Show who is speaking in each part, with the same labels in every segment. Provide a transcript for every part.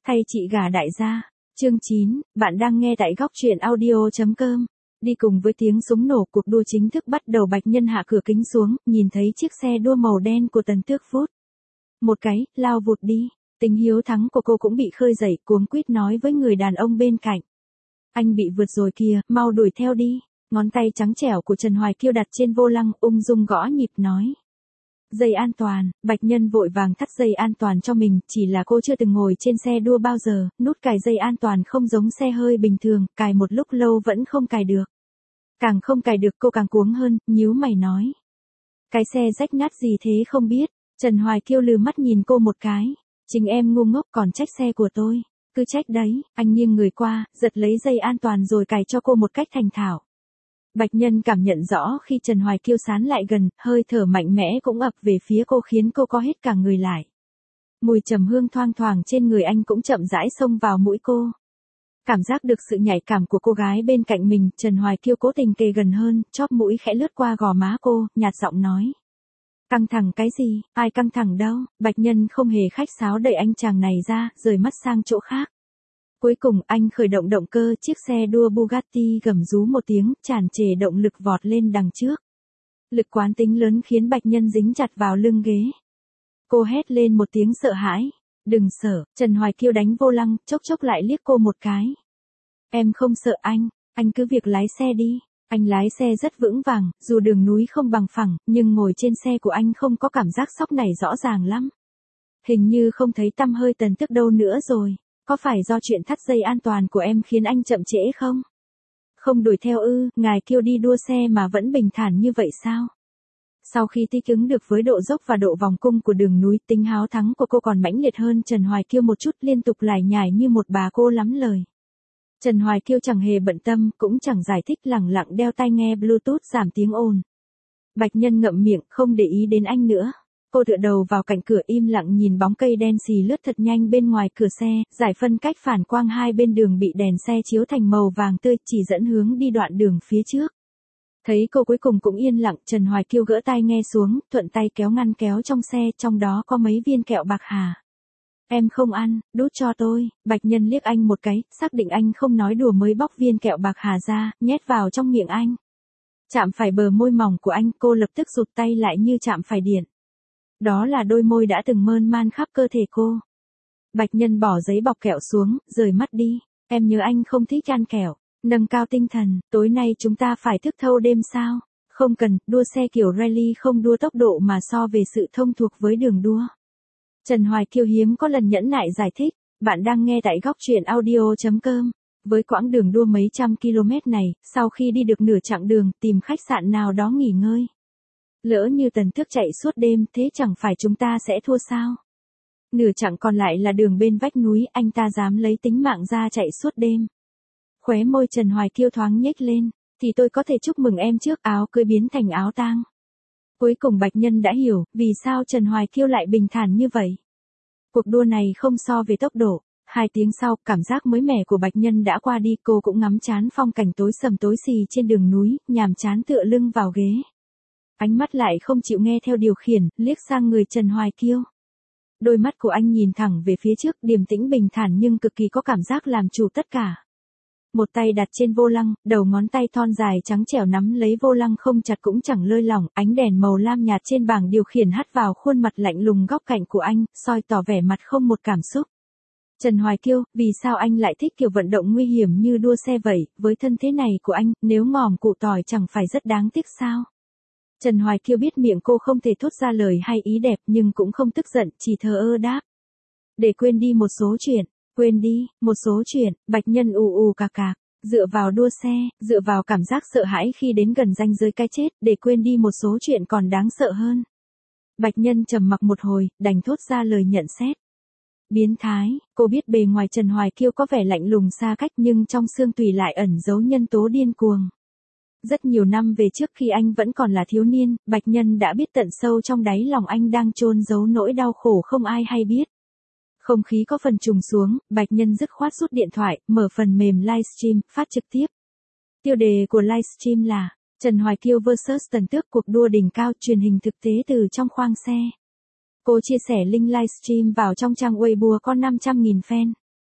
Speaker 1: Thay chị gả đại gia. Chương 9, bạn đang nghe tại góc truyện audio.com. Đi cùng với tiếng súng nổ, cuộc đua chính thức bắt đầu. Bạch Nhân hạ cửa kính xuống, nhìn thấy chiếc xe đua màu đen của Tần Tước vút một cái, lao vụt đi. Tính hiếu thắng của cô cũng bị khơi dậy, cuống quýt nói với người đàn ông bên cạnh. Anh bị vượt rồi kìa, mau đuổi theo đi. Ngón tay trắng trẻo của Trần Hoài Kiêu đặt trên vô lăng, ung dung gõ nhịp nói. Dây an toàn. Bạch Nhân vội vàng thắt dây an toàn cho mình, chỉ là cô chưa từng ngồi trên xe đua bao giờ, nút cài dây an toàn không giống xe hơi bình thường, cài một lúc lâu vẫn không cài được. Càng không cài được cô càng cuống hơn, nhíu mày nói. Cái xe rách nát gì thế không biết. Trần Hoài Kiêu lừ mắt nhìn cô một cái. Chính em ngu ngốc còn trách xe của tôi. Cứ trách đấy. Anh nghiêng người qua, giật lấy dây an toàn rồi cài cho cô một cách thành thạo. Bạch Nhân cảm nhận rõ khi Trần Hoài Kiêu sán lại gần, hơi thở mạnh mẽ cũng ập về phía cô khiến cô co hết cả người lại. Mùi trầm hương thoang thoảng trên người anh cũng chậm rãi xông vào mũi cô. Cảm giác được sự nhạy cảm của cô gái bên cạnh mình, Trần Hoài Kiêu cố tình kề gần hơn, chóp mũi khẽ lướt qua gò má cô, nhạt giọng nói. Căng thẳng cái gì, ai căng thẳng đâu. Bạch Nhân không hề khách sáo đẩy anh chàng này ra, rời mắt sang chỗ khác. Cuối cùng anh khởi động động cơ, chiếc xe đua Bugatti gầm rú một tiếng, tràn trề động lực vọt lên đằng trước. Lực quán tính lớn khiến Bạch Nhân dính chặt vào lưng ghế. Cô hét lên một tiếng sợ hãi. Đừng sợ. Trần Hoài Kiêu đánh vô lăng, chốc chốc lại liếc cô một cái. Em không sợ anh cứ việc lái xe đi. Anh lái xe rất vững vàng, dù đường núi không bằng phẳng, nhưng ngồi trên xe của anh không có cảm giác sóc này rõ ràng lắm. Hình như không thấy tăm hơi Tần Tước đâu nữa rồi. Có phải do chuyện thắt dây an toàn của em khiến anh chậm trễ không? Không đuổi theo ư, ngài Kiêu đi đua xe mà vẫn bình thản như vậy sao? Sau khi thích ứng được với độ dốc và độ vòng cung của đường núi, tính háo thắng của cô còn mãnh liệt hơn Trần Hoài Kiêu một chút, liên tục lải nhải như một bà cô lắm lời. Trần Hoài Kiêu chẳng hề bận tâm, cũng chẳng giải thích, lẳng lặng đeo tai nghe Bluetooth giảm tiếng ồn. Bạch Nhân ngậm miệng, không để ý đến anh nữa. Cô tựa đầu vào cạnh cửa im lặng nhìn bóng cây đen xì lướt thật nhanh bên ngoài cửa xe, giải phân cách phản quang hai bên đường bị đèn xe chiếu thành màu vàng tươi, chỉ dẫn hướng đi đoạn đường phía trước. Thấy cô cuối cùng cũng yên lặng, Trần Hoài Kiêu gỡ tai nghe xuống, thuận tay kéo ngăn kéo trong xe, trong đó có mấy viên kẹo bạc hà. Em không ăn, đút cho tôi. Bạch Nhân liếc anh một cái, xác định anh không nói đùa mới bóc viên kẹo bạc hà ra, nhét vào trong miệng anh. Chạm phải bờ môi mỏng của anh, cô lập tức rụt tay lại như chạm phải điện. Đó là đôi môi đã từng mơn man khắp cơ thể cô. Bạch Nhân bỏ giấy bọc kẹo xuống, rời mắt đi. Em nhớ anh không thích ăn kẹo. Nâng cao tinh thần, tối nay chúng ta phải thức thâu đêm sao? Không cần, đua xe kiểu rally không đua tốc độ mà so về sự thông thuộc với đường đua. Trần Hoài Kiêu hiếm có lần nhẫn nại giải thích. Bạn đang nghe tại góc truyện audio.com. Với quãng đường đua mấy trăm km này, sau khi đi được nửa chặng đường, tìm khách sạn nào đó nghỉ ngơi. Lỡ như Tần Tước chạy suốt đêm, thế chẳng phải chúng ta sẽ thua sao? Nửa chặng còn lại là đường bên vách núi, anh ta dám lấy tính mạng ra chạy suốt đêm. Khóe môi Trần Hoài Kiêu thoáng nhếch lên, thì tôi có thể chúc mừng em trước, áo cưới biến thành áo tang. Cuối cùng Bạch Nhân đã hiểu, vì sao Trần Hoài Kiêu lại bình thản như vậy. Cuộc đua này không so về tốc độ. 2 tiếng sau, cảm giác mới mẻ của Bạch Nhân đã qua đi, cô cũng ngắm chán phong cảnh tối sầm tối xì trên đường núi, nhàm chán tựa lưng vào ghế. Ánh mắt lại không chịu nghe theo điều khiển, liếc sang người Trần Hoài Kiêu. Đôi mắt của anh nhìn thẳng về phía trước, điềm tĩnh bình thản nhưng cực kỳ có cảm giác làm chủ tất cả. Một tay đặt trên vô lăng, đầu ngón tay thon dài trắng trẻo nắm lấy vô lăng không chặt cũng chẳng lơi lỏng, ánh đèn màu lam nhạt trên bảng điều khiển hắt vào khuôn mặt lạnh lùng góc cạnh của anh, soi tỏ vẻ mặt không một cảm xúc. Trần Hoài Kiêu, vì sao anh lại thích kiểu vận động nguy hiểm như đua xe vậy, với thân thế này của anh, nếu ngòm củ tỏi chẳng phải rất đáng tiếc sao? Trần Hoài Kiêu biết miệng cô không thể thốt ra lời hay ý đẹp nhưng cũng không tức giận, chỉ thờ ơ đáp. Để quên đi một số chuyện. Quên đi, một số chuyện. Bạch Nhân ù cạc cạc, dựa vào đua xe, dựa vào cảm giác sợ hãi khi đến gần ranh giới cái chết, để quên đi một số chuyện còn đáng sợ hơn. Bạch Nhân trầm mặc một hồi, đành thốt ra lời nhận xét. Biến thái. Cô biết bề ngoài Trần Hoài Kiêu có vẻ lạnh lùng xa cách nhưng trong xương tủy lại ẩn giấu nhân tố điên cuồng. Rất nhiều năm về trước khi anh vẫn còn là thiếu niên, Bạch Nhân đã biết tận sâu trong đáy lòng anh đang chôn giấu nỗi đau khổ không ai hay biết. Không khí có phần trùng xuống, Bạch Nhân dứt khoát rút điện thoại, mở phần mềm livestream, phát trực tiếp. Tiêu đề của livestream là Trần Hoài Kiêu vs Tần Tước, cuộc đua đỉnh cao, truyền hình thực tế từ trong khoang xe. Cô chia sẻ link livestream vào trong trang Weibo có 500.000 fan.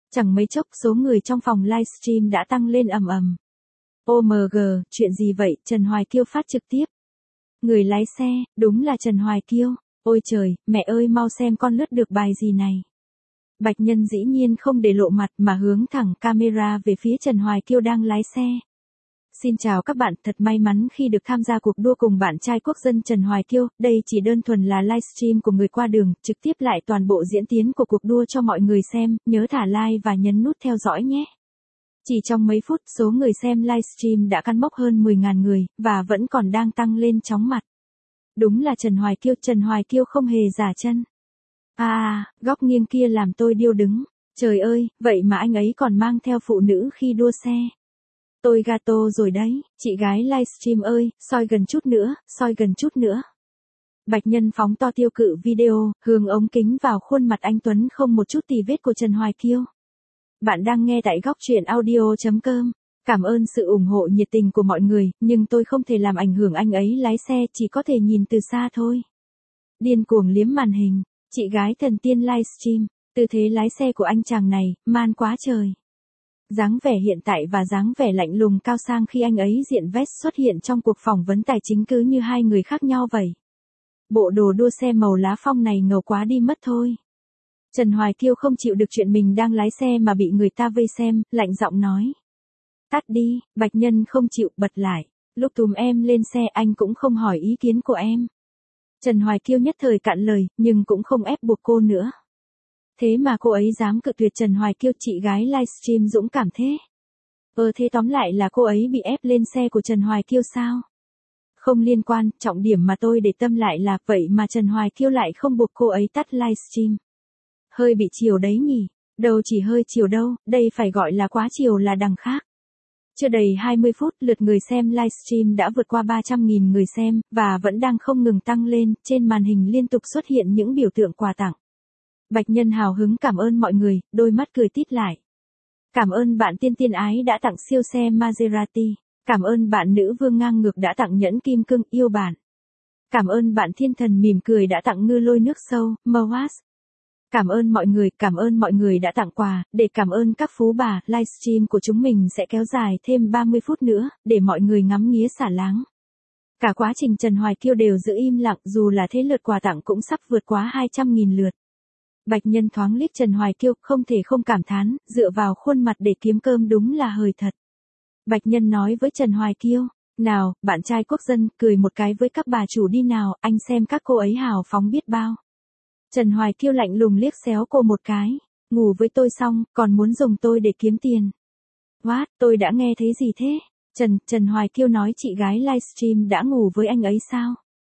Speaker 1: Chẳng mấy chốc số người trong phòng livestream đã tăng lên ầm ầm. OMG, chuyện gì vậy? Trần Hoài Kiêu phát trực tiếp. Người lái xe, đúng là Trần Hoài Kiêu. Ôi trời, mẹ ơi mau xem con lướt được bài gì này. Bạch Nhân dĩ nhiên không để lộ mặt mà hướng thẳng camera về phía Trần Hoài Kiêu đang lái xe. Xin chào các bạn, thật may mắn khi được tham gia cuộc đua cùng bạn trai quốc dân Trần Hoài Kiêu, đây chỉ đơn thuần là livestream của người qua đường, trực tiếp lại toàn bộ diễn tiến của cuộc đua cho mọi người xem, nhớ thả like và nhấn nút theo dõi nhé. Chỉ trong mấy phút, số người xem livestream đã căn mốc hơn 10.000 người, và vẫn còn đang tăng lên chóng mặt. Đúng là Trần Hoài Kiêu không hề giả chân. Góc nghiêng kia làm tôi điêu đứng. Trời ơi, vậy mà anh ấy còn mang theo phụ nữ khi đua xe. Tôi gato rồi đấy, chị gái livestream ơi, soi gần chút nữa. Bạch Nhân phóng to tiêu cự video, hướng ống kính vào khuôn mặt anh Tuấn không một chút tì vết của Trần Hoài Kiêu. Bạn đang nghe tại góc truyện audio.com. Cảm ơn sự ủng hộ nhiệt tình của mọi người, nhưng tôi không thể làm ảnh hưởng anh ấy lái xe, chỉ có thể nhìn từ xa thôi. Điên cuồng liếm màn hình, chị gái thần tiên livestream, tư thế lái xe của anh chàng này, man quá trời. Dáng vẻ hiện tại và dáng vẻ lạnh lùng cao sang khi anh ấy diện vest xuất hiện trong cuộc phỏng vấn tài chính cứ như hai người khác nhau vậy. Bộ đồ đua xe màu lá phong này ngầu quá đi mất thôi. Trần Hoài Kiêu không chịu được chuyện mình đang lái xe mà bị người ta vây xem, lạnh giọng nói. Tắt đi, Bạch Nhân không chịu, bật lại. Lúc túm em lên xe anh cũng không hỏi ý kiến của em. Trần Hoài Kiêu nhất thời cạn lời, nhưng cũng không ép buộc cô nữa. Thế mà cô ấy dám cự tuyệt Trần Hoài Kiêu, chị gái livestream dũng cảm thế. Thế tóm lại là cô ấy bị ép lên xe của Trần Hoài Kiêu sao? Không liên quan, trọng điểm mà tôi để tâm lại là vậy mà Trần Hoài Kiêu lại không buộc cô ấy tắt livestream. Hơi bị chiều đấy nhỉ, đâu chỉ hơi chiều đâu, đây phải gọi là quá chiều là đằng khác. Chưa đầy 20 phút, lượt người xem livestream đã vượt qua 300.000 người xem, và vẫn đang không ngừng tăng lên, trên màn hình liên tục xuất hiện những biểu tượng quà tặng. Bạch Nhân hào hứng cảm ơn mọi người, đôi mắt cười tít lại. Cảm ơn bạn tiên ái đã tặng siêu xe Maserati. Cảm ơn bạn nữ vương ngang ngược đã tặng nhẫn kim cương, yêu bạn. Cảm ơn bạn thiên thần mỉm cười đã tặng ngư lôi nước sâu, Moas. Cảm ơn mọi người đã tặng quà, để cảm ơn các phú bà, livestream của chúng mình sẽ kéo dài thêm 30 phút nữa, để mọi người ngắm nghía xả láng. Cả quá trình Trần Hoài Kiêu đều giữ im lặng, dù là thế lượt quà tặng cũng sắp vượt quá 200.000 lượt. Bạch Nhân thoáng liếc Trần Hoài Kiêu, không thể không cảm thán, dựa vào khuôn mặt để kiếm cơm đúng là hời thật. Bạch Nhân nói với Trần Hoài Kiêu, nào, bạn trai quốc dân, cười một cái với các bà chủ đi nào, anh xem các cô ấy hào phóng biết bao. Trần Hoài Kiêu lạnh lùng liếc xéo cô một cái, ngủ với tôi xong, còn muốn dùng tôi để kiếm tiền. What, tôi đã nghe thấy gì thế? Trần Hoài Kiêu nói chị gái livestream đã ngủ với anh ấy sao?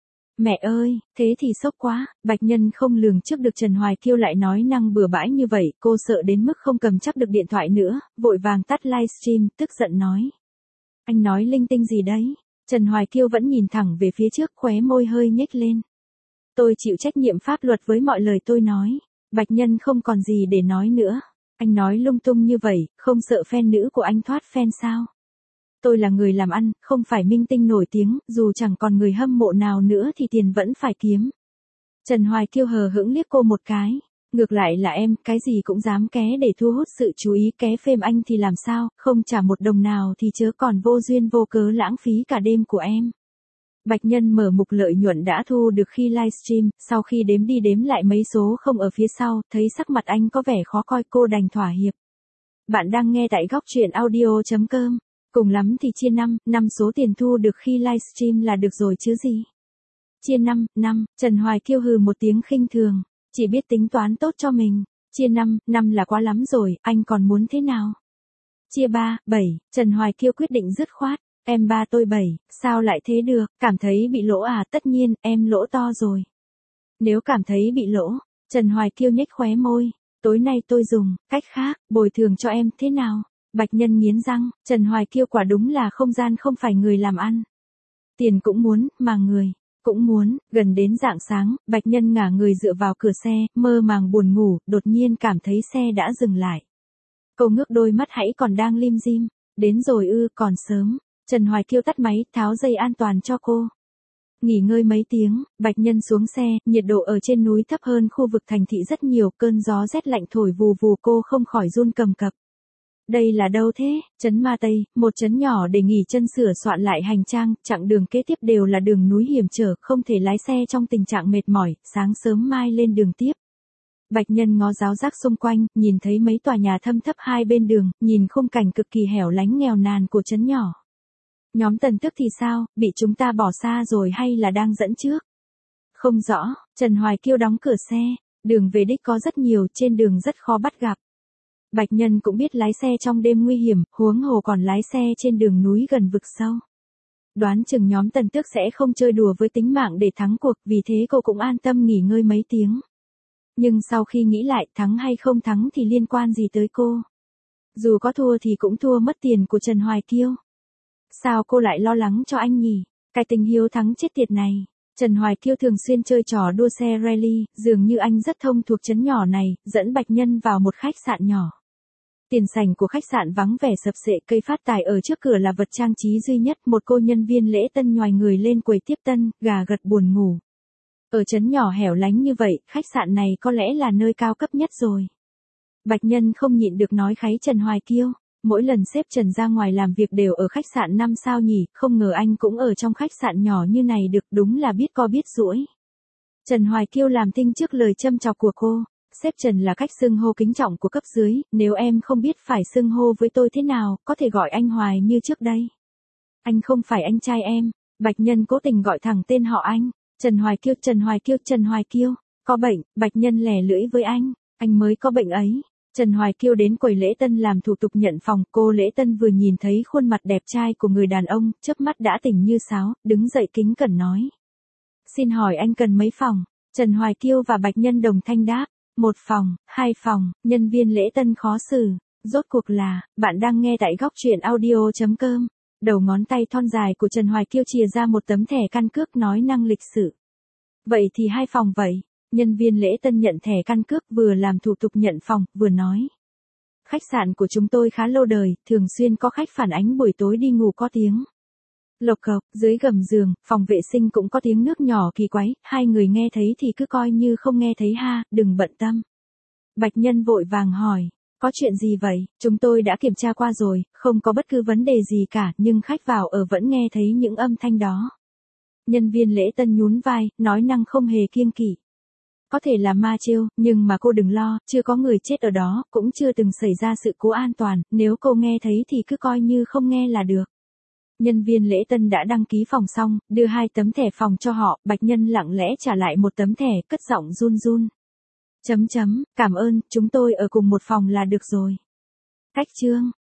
Speaker 1: Mẹ ơi, thế thì sốc quá, Bạch Nhân không lường trước được Trần Hoài Kiêu lại nói năng bừa bãi như vậy, cô sợ đến mức không cầm chắc được điện thoại nữa, vội vàng tắt livestream, tức giận nói. Anh nói linh tinh gì đấy? Trần Hoài Kiêu vẫn nhìn thẳng về phía trước, khóe môi hơi nhếch lên. Tôi chịu trách nhiệm pháp luật với mọi lời tôi nói. Bạch Nhân không còn gì để nói nữa. Anh nói lung tung như vậy, không sợ fan nữ của anh thoát fan sao? Tôi là người làm ăn, không phải minh tinh nổi tiếng, dù chẳng còn người hâm mộ nào nữa thì tiền vẫn phải kiếm. Trần Hoài Kiêu hờ hững liếc cô một cái. Ngược lại là em, cái gì cũng dám ké để thu hút sự chú ý, ké phêm anh thì làm sao, không trả một đồng nào thì chớ còn vô duyên vô cớ lãng phí cả đêm của em. Bạch Nhân mở mục lợi nhuận đã thu được khi livestream, sau khi đếm đi đếm lại mấy số không ở phía sau, thấy sắc mặt anh có vẻ khó coi, cô đành thỏa hiệp. Bạn đang nghe tại góc truyện audio.com. Cùng lắm thì chia 5 số tiền thu được khi livestream là được rồi chứ gì. Chia 5, Trần Hoài Kiêu hừ một tiếng khinh thường, chỉ biết tính toán tốt cho mình. Chia 5 là quá lắm rồi, anh còn muốn thế nào? Chia 7, Trần Hoài Kiêu quyết định dứt khoát. Em ba tôi 7, sao lại thế được, cảm thấy bị lỗ à? Tất nhiên, em lỗ to rồi. Nếu cảm thấy bị lỗ, Trần Hoài Kiêu nhếch khóe môi, tối nay tôi dùng cách khác, bồi thường cho em, thế nào? Bạch Nhân nghiến răng, Trần Hoài Kiêu quả đúng là không gian không phải người làm ăn. Tiền cũng muốn, mà người cũng muốn. Gần đến rạng sáng, Bạch Nhân ngả người dựa vào cửa xe, mơ màng buồn ngủ, đột nhiên cảm thấy xe đã dừng lại. Cô ngước đôi mắt hãy còn đang lim dim, đến rồi ư, còn sớm. Trần Hoài Kiêu tắt máy, tháo dây an toàn cho cô. Nghỉ ngơi mấy tiếng, Bạch Nhân xuống xe, nhiệt độ ở trên núi thấp hơn khu vực thành thị rất nhiều, cơn gió rét lạnh thổi vù vù cô không khỏi run cầm cập. Đây là đâu thế? Trấn Ma Tây, một trấn nhỏ để nghỉ chân sửa soạn lại hành trang, chặng đường kế tiếp đều là đường núi hiểm trở, không thể lái xe trong tình trạng mệt mỏi, sáng sớm mai lên đường tiếp. Bạch Nhân ngó giáo giác xung quanh, nhìn thấy mấy tòa nhà thâm thấp hai bên đường, nhìn khung cảnh cực kỳ hẻo lánh nghèo nàn của trấn nhỏ. Nhóm Tần Tước thì sao, bị chúng ta bỏ xa rồi hay là đang dẫn trước? Không rõ, Trần Hoài Kiêu đóng cửa xe, đường về đích có rất nhiều, trên đường rất khó bắt gặp. Bạch Nhân cũng biết lái xe trong đêm nguy hiểm, huống hồ còn lái xe trên đường núi gần vực sâu. Đoán chừng nhóm Tần Tước sẽ không chơi đùa với tính mạng để thắng cuộc, vì thế cô cũng an tâm nghỉ ngơi mấy tiếng. Nhưng sau khi nghĩ lại, thắng hay không thắng thì liên quan gì tới cô? Dù có thua thì cũng thua mất tiền của Trần Hoài Kiêu. Sao cô lại lo lắng cho anh nhỉ? Cái tình hiếu thắng chết tiệt này. Trần Hoài Kiêu thường xuyên chơi trò đua xe rally, dường như anh rất thông thuộc trấn nhỏ này, dẫn Bạch Nhân vào một khách sạn nhỏ. Tiền sảnh của khách sạn vắng vẻ sập sệ, cây phát tài ở trước cửa là vật trang trí duy nhất, một cô nhân viên lễ tân nhoài người lên quầy tiếp tân, gà gật buồn ngủ. Ở trấn nhỏ hẻo lánh như vậy, khách sạn này có lẽ là nơi cao cấp nhất rồi. Bạch Nhân không nhịn được nói kháy Trần Hoài Kiêu. Mỗi lần sếp Trần ra ngoài làm việc đều ở khách sạn 5 sao nhỉ, không ngờ anh cũng ở trong khách sạn nhỏ như này được, đúng là biết co biết duỗi. Trần Hoài Kiêu làm thinh trước lời châm chọc của cô. Sếp Trần là cách xưng hô kính trọng của cấp dưới, nếu em không biết phải xưng hô với tôi thế nào, có thể gọi anh Hoài như trước đây. Anh không phải anh trai em. Bạch Nhân cố tình gọi thẳng tên họ anh. Trần Hoài Kiêu, Trần Hoài Kiêu, Trần Hoài Kiêu. Có bệnh, Bạch Nhân lẻ lưỡi với anh mới có bệnh ấy. Trần Hoài Kiêu đến quầy lễ tân làm thủ tục nhận phòng, cô lễ tân vừa nhìn thấy khuôn mặt đẹp trai của người đàn ông, chớp mắt đã tỉnh như sáo, đứng dậy kính cẩn nói. Xin hỏi anh cần mấy phòng? Trần Hoài Kiêu và Bạch Nhân đồng thanh đáp. 1 phòng, 2 phòng, nhân viên lễ tân khó xử. Rốt cuộc là, bạn đang nghe tại góc truyện audio.com. Đầu ngón tay thon dài của Trần Hoài Kiêu chìa ra một tấm thẻ căn cước nói năng lịch sự. Vậy thì 2 phòng vậy. Nhân viên lễ tân nhận thẻ căn cước vừa làm thủ tục nhận phòng, vừa nói. Khách sạn của chúng tôi khá lâu đời, thường xuyên có khách phản ánh buổi tối đi ngủ có tiếng lộc cộc, dưới gầm giường, phòng vệ sinh cũng có tiếng nước nhỏ kỳ quái, hai người nghe thấy thì cứ coi như không nghe thấy ha, đừng bận tâm. Bạch Nhân vội vàng hỏi, có chuyện gì vậy? Chúng tôi đã kiểm tra qua rồi, không có bất cứ vấn đề gì cả, nhưng khách vào ở vẫn nghe thấy những âm thanh đó. Nhân viên lễ tân nhún vai, nói năng không hề kiêng kỵ. Có thể là ma trêu, nhưng mà cô đừng lo, chưa có người chết ở đó, cũng chưa từng xảy ra sự cố an toàn, nếu cô nghe thấy thì cứ coi như không nghe là được. Nhân viên lễ tân đã đăng ký phòng xong, đưa 2 tấm thẻ phòng cho họ, Bạch Nhân lặng lẽ trả lại một tấm thẻ, cất giọng run run. Cảm ơn, chúng tôi ở cùng một phòng là được rồi. Cách chương.